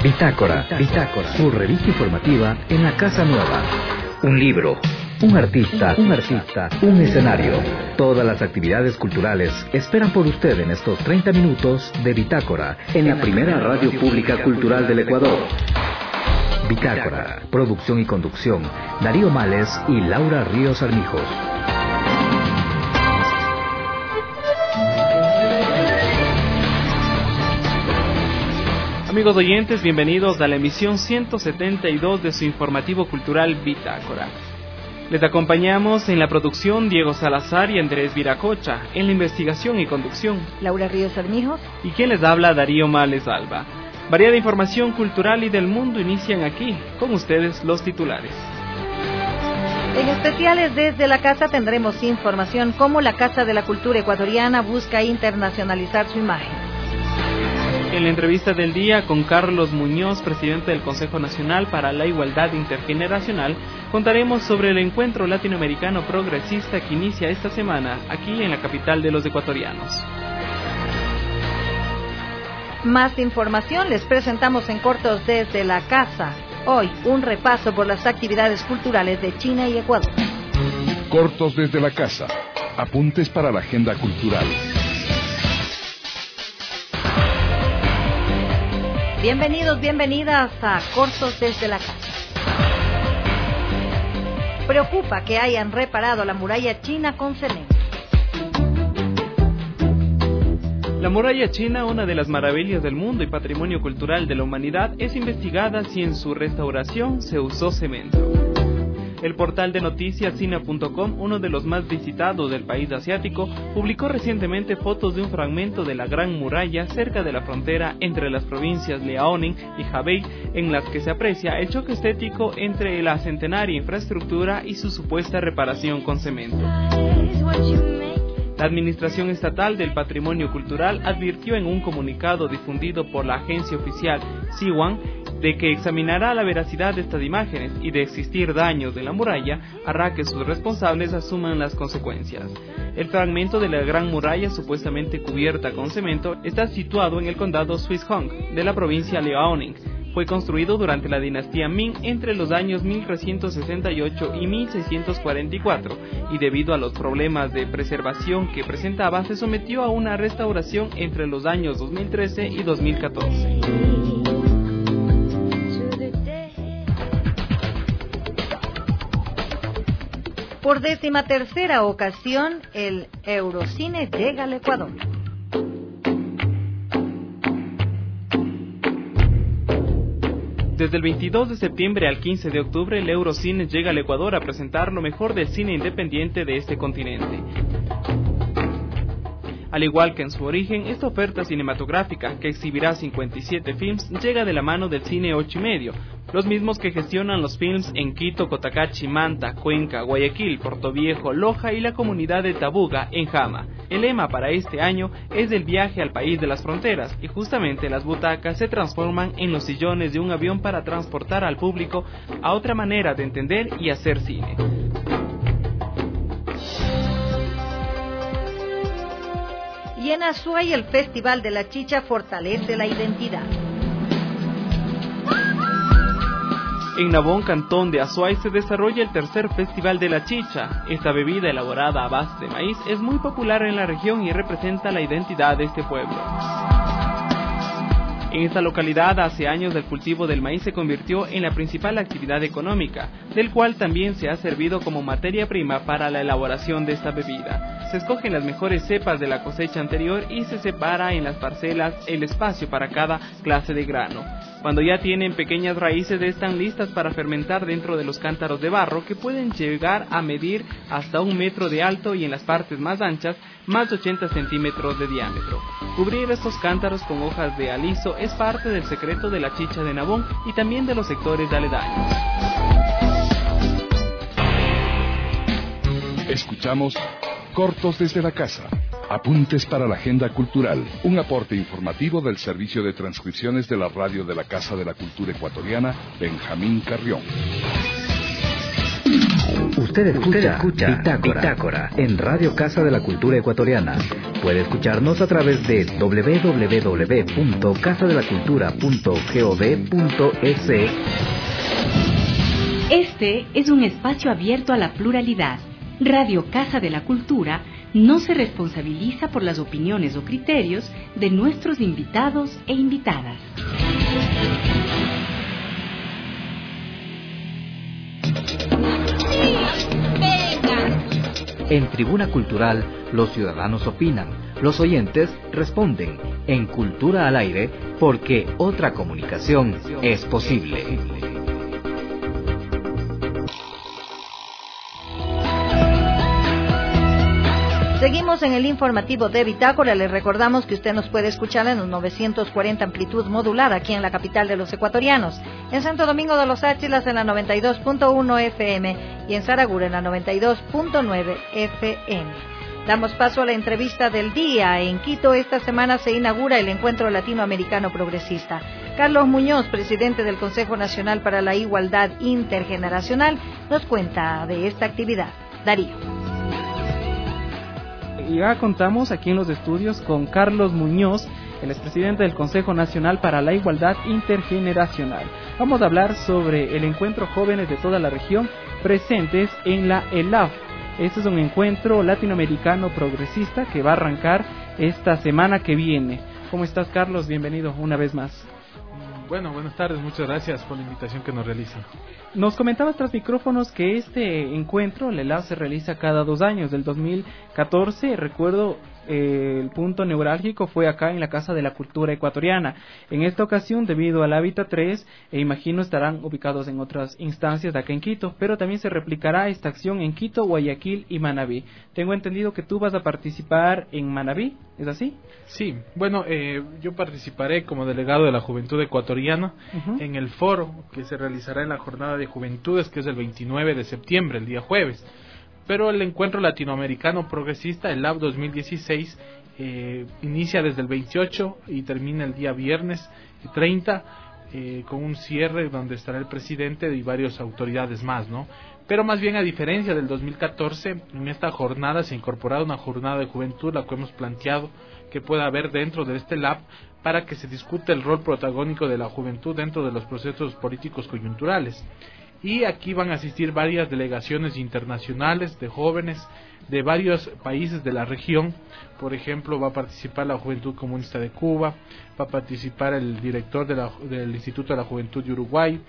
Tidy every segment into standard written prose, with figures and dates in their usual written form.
Bitácora, su revista informativa en la Casa Nueva. Un libro, un artista, un escenario. Todas las actividades culturales esperan por usted en estos 30 minutos de Bitácora, en la primera radio pública cultural del Ecuador. Bitácora, producción y conducción, Darío Males y Laura Ríos Armijos. Amigos oyentes, bienvenidos a la emisión 172 de su informativo cultural Bitácora. Les acompañamos en la producción Diego Salazar y Andrés Viracocha, en la investigación y conducción Laura Ríos Armijos y quien les habla Darío Males Alba. Variada información cultural y del mundo inician aquí, con ustedes los titulares. En especiales desde la casa tendremos información como la Casa de la Cultura Ecuatoriana busca internacionalizar su imagen. En la entrevista del día con Carlos Muñoz, presidente del Consejo Nacional para la Igualdad Intergeneracional, contaremos sobre el encuentro latinoamericano progresista que inicia esta semana aquí en la capital de los ecuatorianos. Más información les presentamos en cortos desde la casa. Hoy, un repaso por las actividades culturales de China y Ecuador. Cortos desde la casa. Apuntes para la agenda cultural. Bienvenidos, bienvenidas a Cortos desde la casa. Preocupa que hayan reparado la muralla china con cemento. La muralla china, una de las maravillas del mundo y patrimonio cultural de la humanidad, es investigada si en su restauración se usó cemento. El portal de noticias Sina.com, uno de los más visitados del país asiático, publicó recientemente fotos de un fragmento de la Gran Muralla cerca de la frontera entre las provincias Liaoning y Hebei, en las que se aprecia el choque estético entre la centenaria infraestructura y su supuesta reparación con cemento. La Administración Estatal del Patrimonio Cultural advirtió en un comunicado difundido por la agencia oficial Xinhua de que examinará la veracidad de estas imágenes y de existir daños de la muralla, hará que sus responsables asuman las consecuencias. El fragmento de la Gran Muralla supuestamente cubierta con cemento está situado en el condado Swissong de la provincia Liaoning. Fue construido durante la dinastía Ming entre los años 1368 y 1644 y debido a los problemas de preservación que presentaba se sometió a una restauración entre los años 2013 y 2014. Por 13ª ocasión, el Eurocine llega al Ecuador. Desde el 22 de septiembre al 15 de octubre, el Eurocine llega al Ecuador a presentar lo mejor del cine independiente de este continente. Al igual que en su origen, esta oferta cinematográfica, que exhibirá 57 films, llega de la mano del Cine 8+, los mismos que gestionan los films en Quito, Cotacachi, Manta, Cuenca, Guayaquil, Portoviejo, Loja y la comunidad de Tabuga, en Jama. El lema para este año es el viaje al país de las fronteras, y justamente las butacas se transforman en los sillones de un avión para transportar al público a otra manera de entender y hacer cine. Y en Azuay el Festival de la Chicha fortalece la identidad. En Nabón, cantón de Azuay, se desarrolla el tercer Festival de la Chicha. Esta bebida elaborada a base de maíz es muy popular en la región y representa la identidad de este pueblo. En esta localidad, hace años el cultivo del maíz se convirtió en la principal actividad económica, del cual también se ha servido como materia prima para la elaboración de esta bebida. Se escogen las mejores cepas de la cosecha anterior y se separa en las parcelas el espacio para cada clase de grano. Cuando ya tienen pequeñas raíces, están listas para fermentar dentro de los cántaros de barro que pueden llegar a medir hasta 1 metro de alto y en las partes más anchas, más de 80 centímetros de diámetro. Cubrir estos cántaros con hojas de aliso es parte del secreto de la chicha de Nabón y también de los sectores aledaños. Escuchamos Cortos desde la casa. Apuntes para la agenda cultural. Un aporte informativo del Servicio de Transcripciones de la Radio de la Casa de la Cultura Ecuatoriana, Benjamín Carrión. Usted escucha Bitácora en Radio Casa de la Cultura Ecuatoriana. puede escucharnos a través de www.casadelacultura.gov.es. Este es un espacio abierto a la pluralidad. Radio Casa de la Cultura no se responsabiliza por las opiniones o criterios de nuestros invitados e invitadas. En Tribuna Cultural, los ciudadanos opinan, los oyentes responden. En Cultura al Aire, porque otra comunicación es posible. Seguimos en el informativo de Bitácora. Les recordamos que usted nos puede escuchar en los 940 amplitud modulada aquí en la capital de los ecuatorianos, en Santo Domingo de los Áchilas en la 92.1 FM y en Saragura en la 92.9 FM. Damos paso a la entrevista del día. En Quito esta semana se inaugura el Encuentro Latinoamericano Progresista. Carlos Muñoz, presidente del Consejo Nacional para la Igualdad Intergeneracional, nos cuenta de esta actividad. Darío. Ya contamos aquí en los estudios con Carlos Muñoz, el expresidente del Consejo Nacional para la Igualdad Intergeneracional. Vamos a hablar sobre el encuentro Jóvenes de toda la región presentes en la ELAF. Este es un encuentro latinoamericano progresista que va a arrancar esta semana que viene. ¿Cómo estás, Carlos? Bienvenido una vez más. Bueno, buenas tardes, muchas gracias por la invitación que nos realizan. Nos comentabas tras micrófonos que este encuentro, el ELAF, se realiza cada 2 años. Del 2014, recuerdo, el punto neurálgico fue acá en la Casa de la Cultura Ecuatoriana. En esta ocasión, debido al Hábitat 3, imagino estarán ubicados en otras instancias de acá en Quito, pero también se replicará esta acción en Quito, Guayaquil y Manabí. Tengo entendido que tú vas a participar en Manabí, ¿es así? Sí, bueno, yo participaré como delegado de la Juventud Ecuatoriana en el foro que se realizará en la Jornada de Juventudes, que es el 29 de septiembre, el día jueves. Pero el Encuentro Latinoamericano Progresista, el LAP 2016, inicia desde el 28 y termina el día viernes 30, con un cierre donde estará el presidente y varias autoridades más, ¿no? Pero más bien, a diferencia del 2014, en esta jornada se ha incorporado una jornada de juventud, la que hemos planteado que pueda haber dentro de este LAP, para que se discute el rol protagónico de la juventud dentro de los procesos políticos coyunturales. Y aquí van a asistir varias delegaciones internacionales de jóvenes de varios países de la región. Por ejemplo, va a participar la Juventud Comunista de Cuba, va a participar el director del Instituto de la Juventud de Uruguay,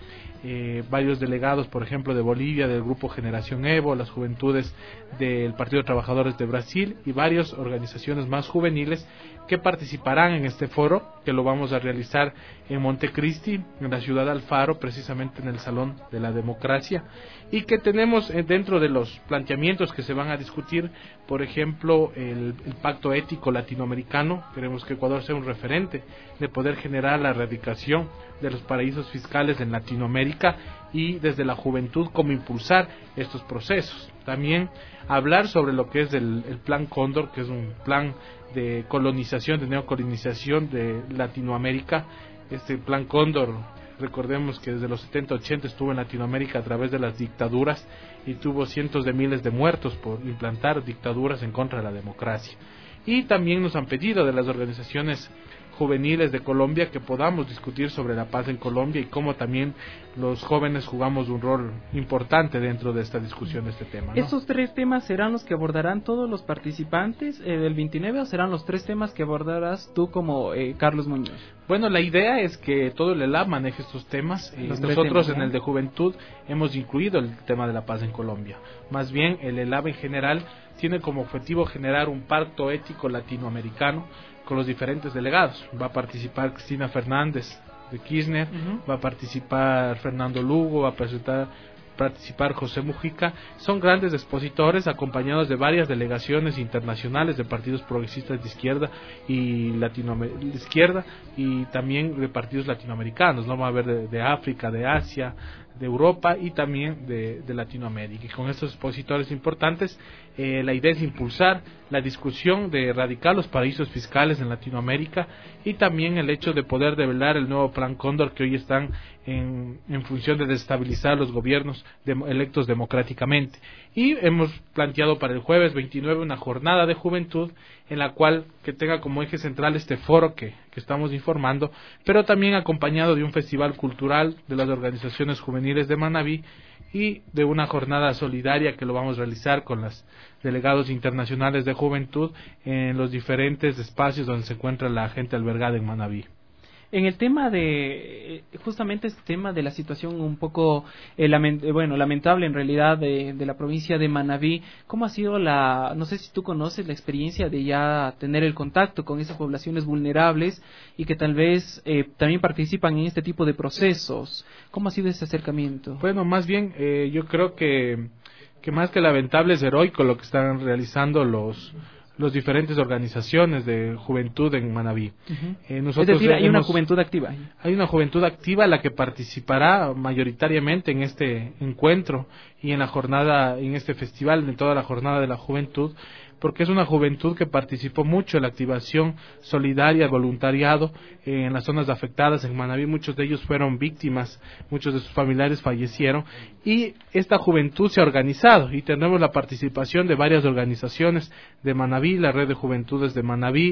varios delegados, por ejemplo, de Bolivia, del Grupo Generación Evo, las juventudes del Partido de Trabajadores de Brasil y varias organizaciones más juveniles que participarán en este foro, que lo vamos a realizar en Montecristi, en la ciudad de Alfaro, precisamente en el Salón de la Democracia, y que tenemos dentro de los planteamientos que se van a discutir, por ejemplo, el Pacto Ético Latinoamericano. Queremos que Ecuador sea un referente de poder generar la erradicación de los paraísos fiscales en Latinoamérica, y desde la juventud cómo impulsar estos procesos. También hablar sobre lo que es el Plan Cóndor, que es un plan de colonización, de neocolonización de Latinoamérica. Este Plan Cóndor, recordemos que desde los 70-80 estuvo en Latinoamérica a través de las dictaduras y tuvo cientos de miles de muertos por implantar dictaduras en contra de la democracia. Y también nos han pedido de las organizaciones juveniles de Colombia que podamos discutir sobre la paz en Colombia y cómo también los jóvenes jugamos un rol importante dentro de esta discusión de este tema, ¿no? ¿Estos 3 temas serán los que abordarán todos los participantes del 29 o serán los 3 temas que abordarás tú como Carlos Muñoz? Bueno, la idea es que todo el ELAP maneje estos temas. Nosotros temas, en el de juventud hemos incluido el tema de la paz en Colombia. Más bien, el ELAP en general tiene como objetivo generar un pacto ético latinoamericano con los diferentes delegados. Va a participar Cristina Fernández de Kirchner, va a participar Fernando Lugo, va a participar José Mujica. Son grandes expositores acompañados de varias delegaciones internacionales de partidos progresistas de izquierda y y también de partidos latinoamericanos, ¿no? Va a haber de África, de Asia, de Europa y también de Latinoamérica. Y con estos expositores importantes, la idea es impulsar la discusión de erradicar los paraísos fiscales en Latinoamérica y también el hecho de poder develar el nuevo Plan Cóndor, que hoy están en función de desestabilizar los gobiernos electos democráticamente. Y hemos planteado para el jueves 29 una jornada de juventud en la cual que tenga como eje central este foro que estamos informando, pero también acompañado de un festival cultural de las organizaciones juveniles de Manabí y de una jornada solidaria que lo vamos a realizar con los delegados internacionales de juventud en los diferentes espacios donde se encuentra la gente albergada en Manabí. En el tema de, justamente este tema de la situación un poco, lamentable en realidad de la provincia de Manabí, ¿cómo ha sido no sé si tú conoces la experiencia de ya tener el contacto con esas poblaciones vulnerables y que tal vez también participan en este tipo de procesos? ¿Cómo ha sido ese acercamiento? Bueno, más bien yo creo que más que lamentable es heroico lo que están realizando los diferentes organizaciones de juventud en Manabí. Es decir, hay una juventud activa. Hay una juventud activa la que participará mayoritariamente en este encuentro y en la jornada, en este festival, en toda la jornada de la juventud, porque es una juventud que participó mucho en la activación solidaria, voluntariado en las zonas afectadas en Manabí. Muchos de ellos fueron víctimas, muchos de sus familiares fallecieron y esta juventud se ha organizado y tenemos la participación de varias organizaciones de Manabí, la Red de Juventudes de Manabí,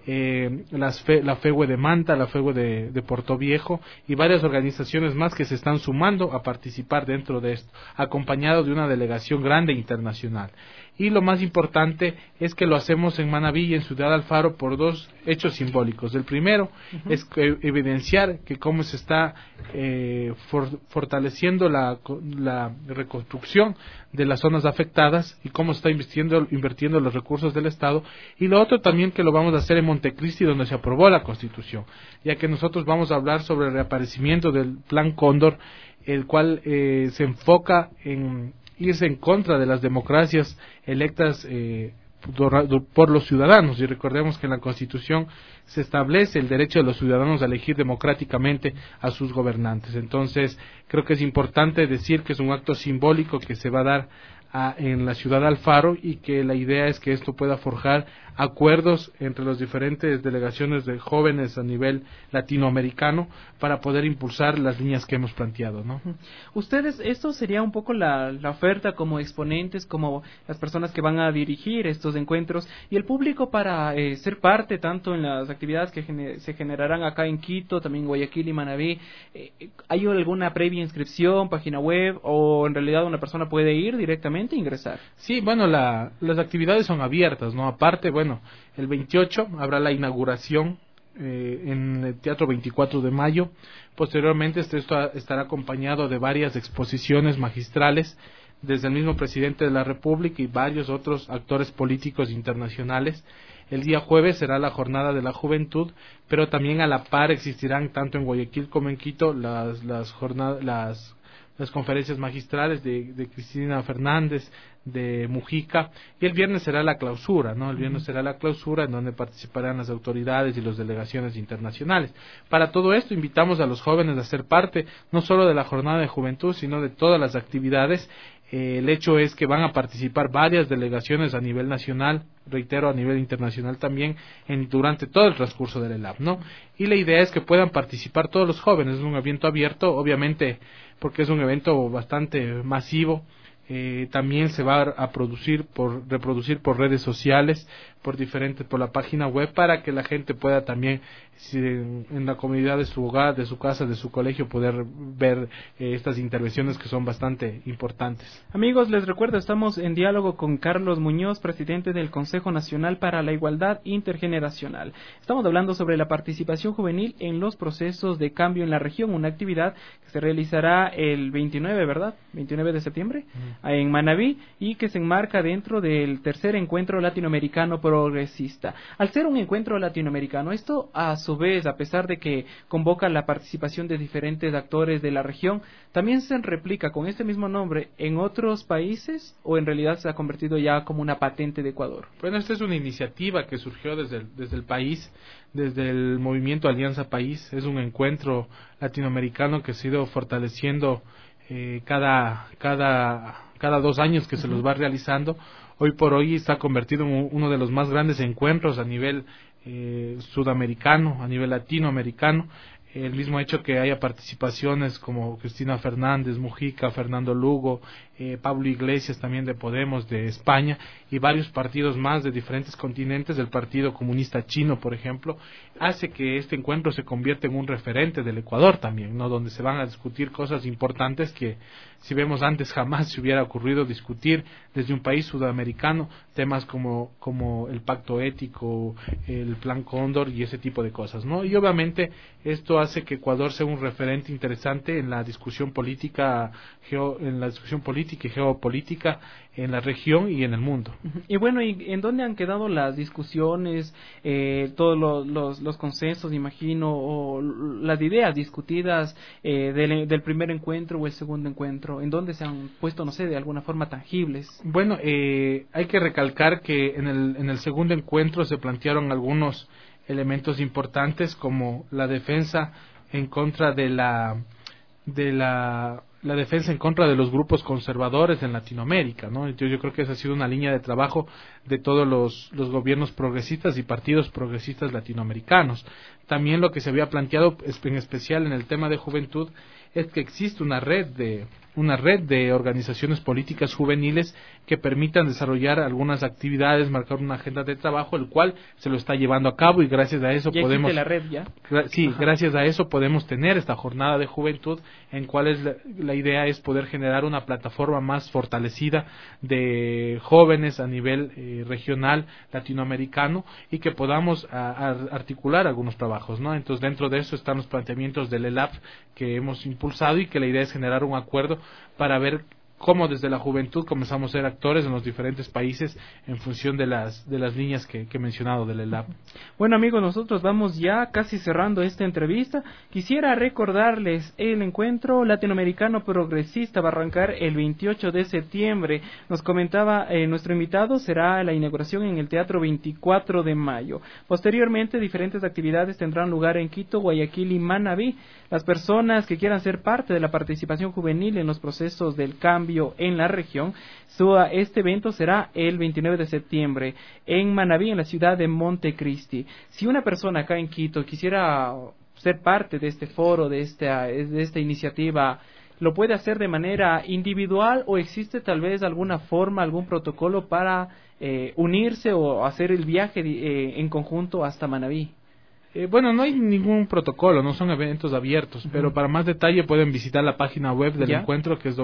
la FEUE de Manta, la FEUE de Portoviejo y varias organizaciones más que se están sumando a participar dentro de esto, acompañado de una delegación grande internacional. Y lo más importante es que lo hacemos en Manabí y en Ciudad Alfaro por dos hechos simbólicos. El primero es evidenciar que cómo se está fortaleciendo la reconstrucción de las zonas afectadas y cómo está invirtiendo los recursos del Estado. Y lo otro también que lo vamos a hacer en Montecristi, donde se aprobó la Constitución, ya que nosotros vamos a hablar sobre el reaparecimiento del Plan Cóndor, el cual se enfoca en irse en contra de las democracias electas por los ciudadanos, y recordemos que en la Constitución se establece el derecho de los ciudadanos a elegir democráticamente a sus gobernantes. Entonces creo que es importante decir que es un acto simbólico que se va a dar en la ciudad de Alfaro y que la idea es que esto pueda forjar acuerdos entre las diferentes delegaciones de jóvenes a nivel latinoamericano para poder impulsar las líneas que hemos planteado, ¿no? Ustedes, esto sería un poco la oferta como exponentes, como las personas que van a dirigir estos encuentros y el público para ser parte tanto en las actividades que se generarán acá en Quito, también Guayaquil y Manabí. ¿Hay alguna previa inscripción, página web o en realidad una persona puede ir directamente e ingresar? Sí, bueno, las actividades son abiertas, ¿no? Aparte, bueno, el 28 habrá la inauguración en el Teatro 24 de Mayo. Posteriormente esto estará acompañado de varias exposiciones magistrales desde el mismo presidente de la República y varios otros actores políticos internacionales. El día jueves será la jornada de la juventud, pero también a la par existirán tanto en Guayaquil como en Quito las conferencias magistrales de Cristina Fernández, de Mujica, y el viernes será la clausura, ¿no? El viernes será la clausura en donde participarán las autoridades y las delegaciones internacionales. Para todo esto invitamos a los jóvenes a ser parte no solo de la jornada de juventud, sino de todas las actividades. El hecho es que van a participar varias delegaciones a nivel nacional, reitero, a nivel internacional también, durante todo el transcurso del ELAP, ¿no? Y la idea es que puedan participar todos los jóvenes. Es un evento abierto, obviamente, porque es un evento bastante masivo. También se va a reproducir por redes sociales, por la página web, para que la gente pueda también en la comunidad de su hogar, de su casa, de su colegio, poder ver estas intervenciones que son bastante importantes. Amigos, les recuerdo, estamos en diálogo con Carlos Muñoz, presidente del Consejo Nacional para la Igualdad Intergeneracional. Estamos hablando sobre la participación juvenil en los procesos de cambio en la región, una actividad que se realizará el 29, ¿verdad? 29 de septiembre, en Manabí, y que se enmarca dentro del tercer encuentro latinoamericano progresista. Al ser un encuentro latinoamericano, esto a su vez, a pesar de que convoca la participación de diferentes actores de la región, también se replica con este mismo nombre en otros países, o en realidad se ha convertido ya como una patente de Ecuador. Bueno, esta es una iniciativa que surgió desde el país, desde el movimiento Alianza País. Es un encuentro latinoamericano que se ha ido fortaleciendo cada 2 años que se los va realizando. Hoy por hoy está convertido en uno de los más grandes encuentros a nivel sudamericano, a nivel latinoamericano. el mismo hecho que haya participaciones como Cristina Fernández, Mujica, Fernando Lugo, Pablo Iglesias también de Podemos de España y varios partidos más de diferentes continentes, del Partido Comunista Chino, por ejemplo, hace que este encuentro se convierta en un referente del Ecuador también, ¿no? Donde se van a discutir cosas importantes que, si vemos antes, jamás se hubiera ocurrido discutir desde un país sudamericano, temas como el pacto ético, el plan Cóndor y ese tipo de cosas, ¿no? Y obviamente esto hace que Ecuador sea un referente interesante en la discusión política, y geopolítica en la región y en el mundo. Y bueno, ¿y en dónde han quedado las discusiones, todos los consensos, imagino, o las ideas discutidas del primer encuentro o el segundo encuentro? ¿En dónde se han puesto, no sé, de alguna forma tangibles? Bueno, hay que recalcar que en el segundo encuentro se plantearon algunos elementos importantes como la defensa en contra de la defensa en contra de los grupos conservadores en Latinoamérica, ¿no? Entonces yo creo que esa ha sido una línea de trabajo de todos los gobiernos progresistas y partidos progresistas latinoamericanos. También lo que se había planteado, en especial en el tema de juventud, es que existe una red de organizaciones políticas juveniles que permitan desarrollar algunas actividades, marcar una agenda de trabajo, el cual se lo está llevando a cabo y gracias a eso podemos... ¿Ya existe la red ya? Sí, gracias a eso podemos tener esta jornada de juventud en cual la idea es poder generar una plataforma más fortalecida de jóvenes a nivel regional latinoamericano y que podamos articular algunos trabajos, ¿no? Entonces dentro de eso están los planteamientos del ELAP que hemos impulsado y que la idea es generar un acuerdo para ver cómo desde la juventud comenzamos a ser actores en los diferentes países en función de las líneas que he mencionado del ELAP. Bueno, amigos, nosotros vamos ya casi cerrando esta entrevista. Quisiera recordarles el encuentro latinoamericano progresista va a arrancar el 28 de septiembre. Nos comentaba nuestro invitado, será la inauguración en el Teatro 24 de mayo. Posteriormente, diferentes actividades tendrán lugar en Quito, Guayaquil y Manabí. Las personas que quieran ser parte de la participación juvenil en los procesos del cambio en la región, este evento será el 29 de septiembre en Manabí, en la ciudad de Montecristi. Si una persona acá en Quito quisiera ser parte de este foro, de esta iniciativa, ¿lo puede hacer de manera individual o existe tal vez alguna forma, algún protocolo para unirse o hacer el viaje en conjunto hasta Manabí? Bueno, no hay ningún protocolo, no son eventos abiertos, pero para más detalle pueden visitar la página web del encuentro, que es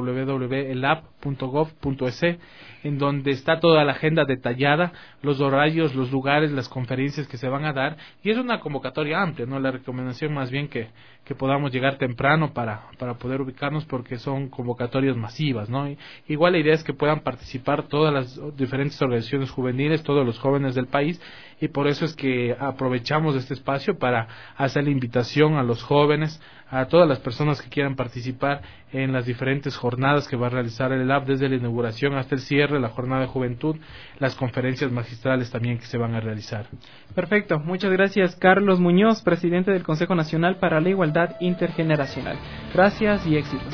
www.elap.gov.es, en donde está toda la agenda detallada, los horarios, los lugares, las conferencias que se van a dar, y es una convocatoria amplia, ¿no? La recomendación más bien que podamos llegar temprano para poder ubicarnos, porque son convocatorias masivas, ¿no? Igual la idea es que puedan participar todas las diferentes organizaciones juveniles, todos los jóvenes del país, y por eso es que aprovechamos este espacio para hacer la invitación a los jóvenes, a todas las personas que quieran participar en las diferentes jornadas que va a realizar el ELAP, desde la inauguración hasta el cierre, la jornada de juventud, las conferencias magistrales también que se van a realizar. Perfecto, muchas gracias Carlos Muñoz, presidente del Consejo Nacional para la Igualdad Intergeneracional. Gracias y éxitos.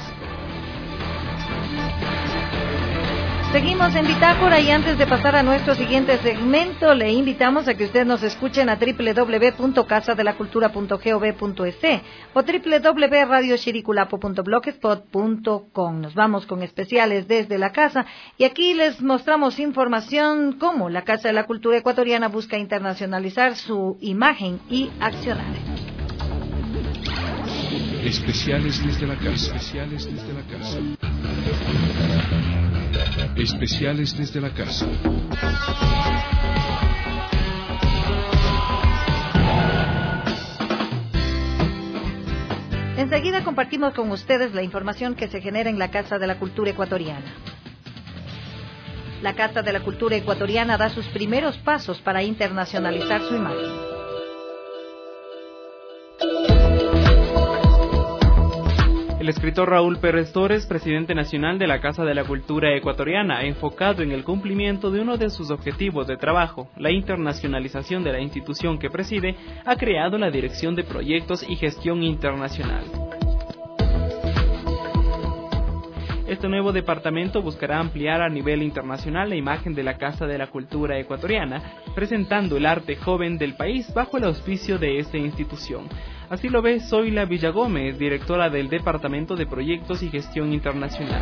Seguimos en Bitácora y antes de pasar a nuestro siguiente segmento, le invitamos a que usted nos escuchen a www.casadelacultura.gov.es o www.radiochiriculapo.blogspot.com. Nos vamos con especiales desde la casa y aquí les mostramos información como la Casa de la Cultura Ecuatoriana busca internacionalizar su imagen y accionar. Especiales desde la casa. Especiales desde la casa. Especiales desde la casa. Enseguida compartimos con ustedes la información que se genera en la Casa de la Cultura Ecuatoriana. La Casa de la Cultura Ecuatoriana da sus primeros pasos para internacionalizar su imagen. El escritor Raúl Pérez Torres, presidente nacional de la Casa de la Cultura Ecuatoriana, enfocado en el cumplimiento de uno de sus objetivos de trabajo, la internacionalización de la institución que preside, ha creado la Dirección de Proyectos y Gestión Internacional. Este nuevo departamento buscará ampliar a nivel internacional la imagen de la Casa de la Cultura Ecuatoriana, presentando el arte joven del país bajo el auspicio de esta institución. Así lo ve Zoila Villagómez, directora del Departamento de Proyectos y Gestión Internacional.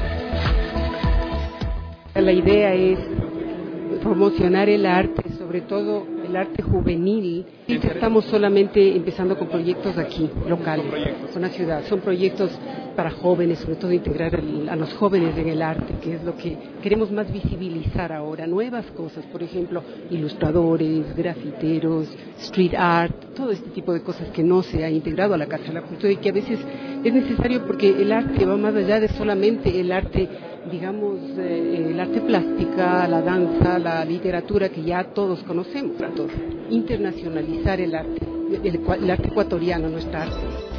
La idea es promocionar el arte, sobre todo el arte juvenil. Y estamos solamente empezando con proyectos aquí, locales, con la ciudad. Son proyectos para jóvenes, sobre todo integrar a los jóvenes en el arte, que es lo que queremos más visibilizar ahora. Nuevas cosas, por ejemplo, ilustradores, grafiteros, street art, todo este tipo de cosas que no se ha integrado a la Casa de la Cultura y que a veces es necesario porque el arte va más allá de solamente el arte, digamos, el arte plástica, la danza, la literatura que ya todos conocemos. Internacionalizar el arte ecuatoriano, nuestra arte.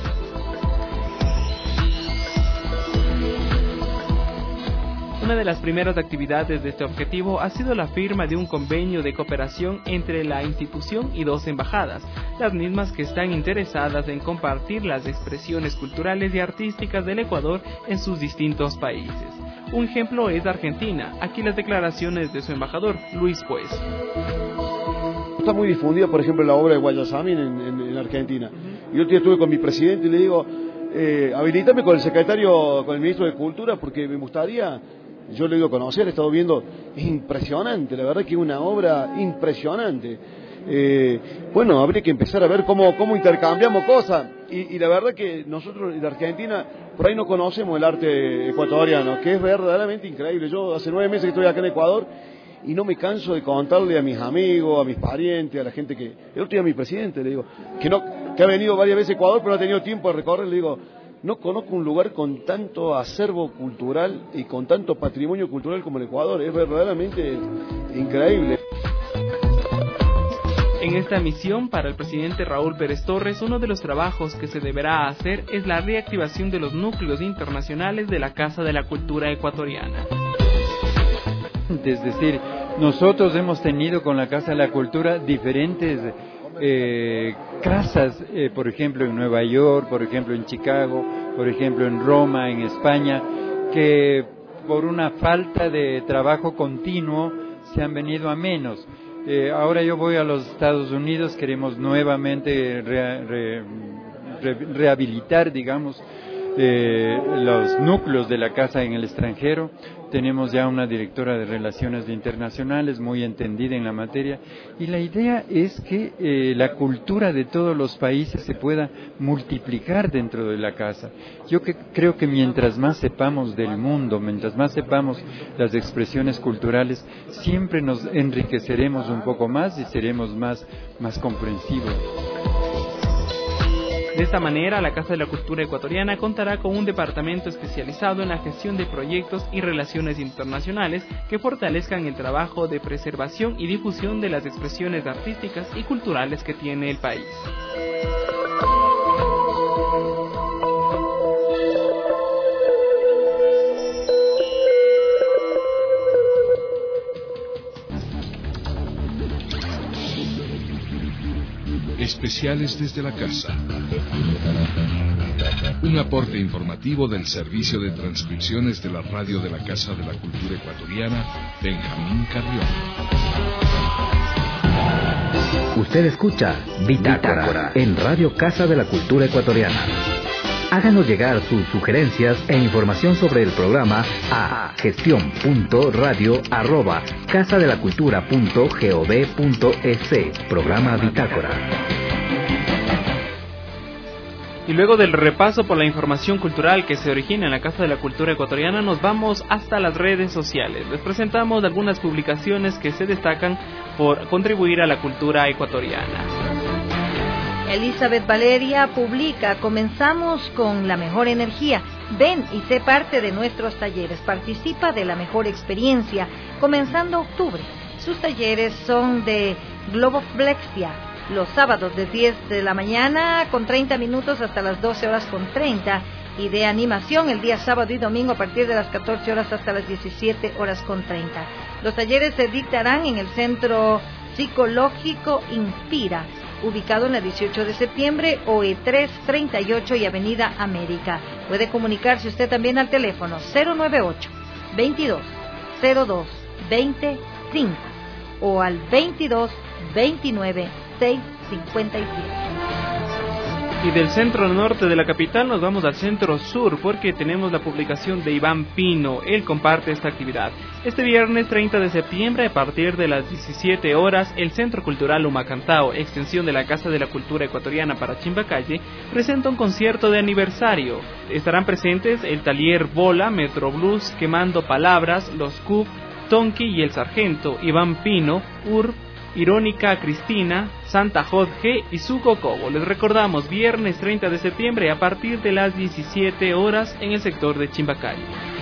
Una de las primeras actividades de este objetivo ha sido la firma de un convenio de cooperación entre la institución y 2 embajadas, las mismas que están interesadas en compartir las expresiones culturales y artísticas del Ecuador en sus distintos países. Un ejemplo es Argentina. Aquí las declaraciones de su embajador, Luis Pues. Está muy difundida, por ejemplo, la obra de Guayasamín en Argentina. Y yo estuve con mi presidente y le digo, habilítame con el secretario, con el ministro de Cultura, porque me gustaría, yo le digo conocer, he estado viendo, es impresionante, la verdad que es una obra impresionante. Bueno, habría que empezar a ver cómo intercambiamos cosas. Y la verdad que nosotros en Argentina, por ahí no conocemos el arte ecuatoriano, que es verdaderamente increíble. Yo hace 9 meses que estoy acá en Ecuador, y no me canso de contarle a mis amigos, a mis parientes, a la gente que... El otro día a mi presidente le digo, que ha venido varias veces a Ecuador, pero no ha tenido tiempo de recorrer, le digo, no conozco un lugar con tanto acervo cultural y con tanto patrimonio cultural como el Ecuador, es verdaderamente increíble. En esta misión, para el presidente Raúl Pérez Torres, uno de los trabajos que se deberá hacer es la reactivación de los núcleos internacionales de la Casa de la Cultura ecuatoriana. Es decir, nosotros hemos tenido con la Casa de la Cultura diferentes casas, por ejemplo en Nueva York, por ejemplo en Chicago, por ejemplo en Roma, en España, que por una falta de trabajo continuo se han venido a menos. Ahora yo voy a los Estados Unidos, queremos nuevamente rehabilitar, digamos, los núcleos de la casa en el extranjero. Tenemos ya una directora de Relaciones Internacionales muy entendida en la materia y la idea es que la cultura de todos los países se pueda multiplicar dentro de la casa. Yo creo que mientras más sepamos del mundo, mientras más sepamos las expresiones culturales, siempre nos enriqueceremos un poco más y seremos más comprensivos. De esta manera, la Casa de la Cultura ecuatoriana contará con un departamento especializado en la gestión de proyectos y relaciones internacionales que fortalezcan el trabajo de preservación y difusión de las expresiones artísticas y culturales que tiene el país. Especiales desde la casa. Un aporte informativo del Servicio de Transcripciones de la Radio de la Casa de la Cultura Ecuatoriana, Benjamín Carrión. Usted escucha Bitácora en Radio Casa de la Cultura Ecuatoriana. Háganos llegar sus sugerencias e información sobre el programa a gestion.radio@casadelacultura.gov.es. Programa Bitácora. Y luego del repaso por la información cultural que se origina en la Casa de la Cultura ecuatoriana, nos vamos hasta las redes sociales. Les presentamos algunas publicaciones que se destacan por contribuir a la cultura ecuatoriana. Elizabeth Valeria publica: comenzamos con la mejor energía. Ven y sé parte de nuestros talleres. Participa de la mejor experiencia, comenzando octubre. Sus talleres son de globoflexia, los sábados de 10 de la mañana con 30 minutos hasta las 12 horas con 30, y de animación el día sábado y domingo a partir de las 14 horas hasta las 17 horas con 30. Los talleres se dictarán en el Centro Psicológico Inspira, ubicado en la 18 de septiembre, OE 338 y Avenida América. Puede comunicarse usted también al teléfono 098 22 02 25 o al 22 29 657. Y del centro norte de la capital nos vamos al centro sur porque tenemos la publicación de Iván Pino. Él comparte esta actividad. Este viernes 30 de septiembre a partir de las 17 horas el Centro Cultural Humacantao, extensión de la Casa de la Cultura Ecuatoriana para Chimbacalle, presenta un concierto de aniversario. Estarán presentes el Talier Bola, Metro Blues, Quemando Palabras, Los Cub, Tonki y el Sargento, Iván Pino, Urb, Irónica Cristina, Santa Jorge y su Cocobo. Les recordamos, viernes 30 de septiembre a partir de las 17 horas en el sector de Chimbacalle.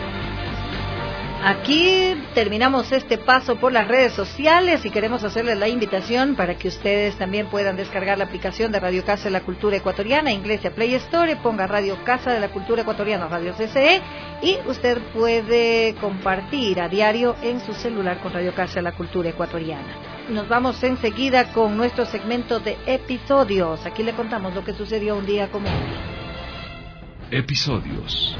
Aquí terminamos este paso por las redes sociales y queremos hacerles la invitación para que ustedes también puedan descargar la aplicación de Radio Casa de la Cultura Ecuatoriana, inglés a Play Store, ponga Radio Casa de la Cultura Ecuatoriana, Radio CCE, y usted puede compartir a diario en su celular con Radio Casa de la Cultura Ecuatoriana. Nos vamos enseguida con nuestro segmento de episodios. Aquí le contamos lo que sucedió un día como hoy. Episodios.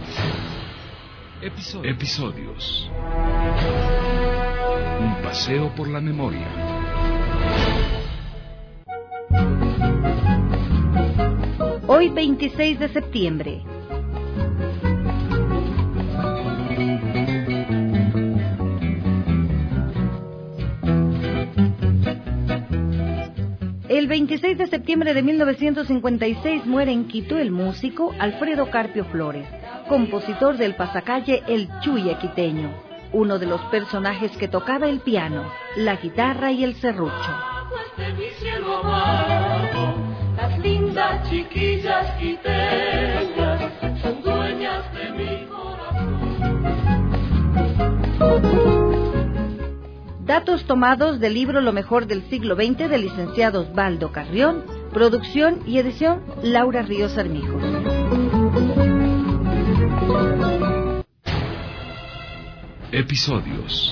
Un paseo por la memoria. Hoy 26 de septiembre. El 26 de septiembre de 1956 muere en Quito el músico Alfredo Carpio Flores, compositor del pasacalle El Chuye quiteño, uno de los personajes que tocaba el piano, la guitarra y el serrucho. Las lindas chiquillas quiteñas son dueñas de mi corazón. Datos tomados del libro Lo mejor del siglo XX del licenciado Osvaldo Carrión, producción y edición Laura Ríos Armijos. Episodios.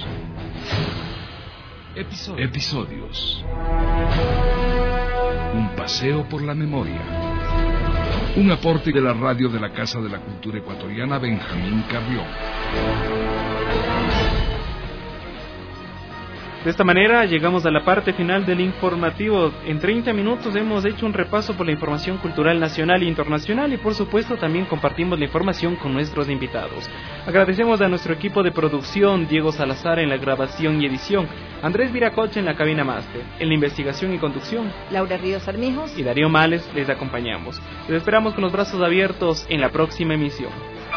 Un paseo por la memoria. Un aporte de la radio de la Casa de la Cultura Ecuatoriana Benjamín Carrión. De esta manera llegamos a la parte final del informativo. En 30 minutos hemos hecho un repaso por la información cultural nacional e internacional y por supuesto también compartimos la información con nuestros invitados. Agradecemos a nuestro equipo de producción, Diego Salazar en la grabación y edición, Andrés Viracocha en la cabina máster, en la investigación y conducción, Laura Ríos Armijos y Darío Males les acompañamos. Les esperamos con los brazos abiertos en la próxima emisión.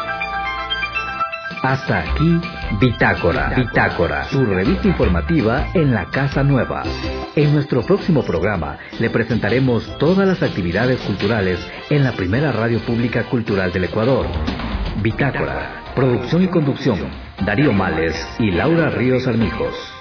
Hasta aquí, Bitácora, su revista informativa en la Casa Nueva. En nuestro próximo programa le presentaremos todas las actividades culturales en la primera radio pública cultural del Ecuador. Bitácora, producción y conducción, Darío Males y Laura Ríos Armijos.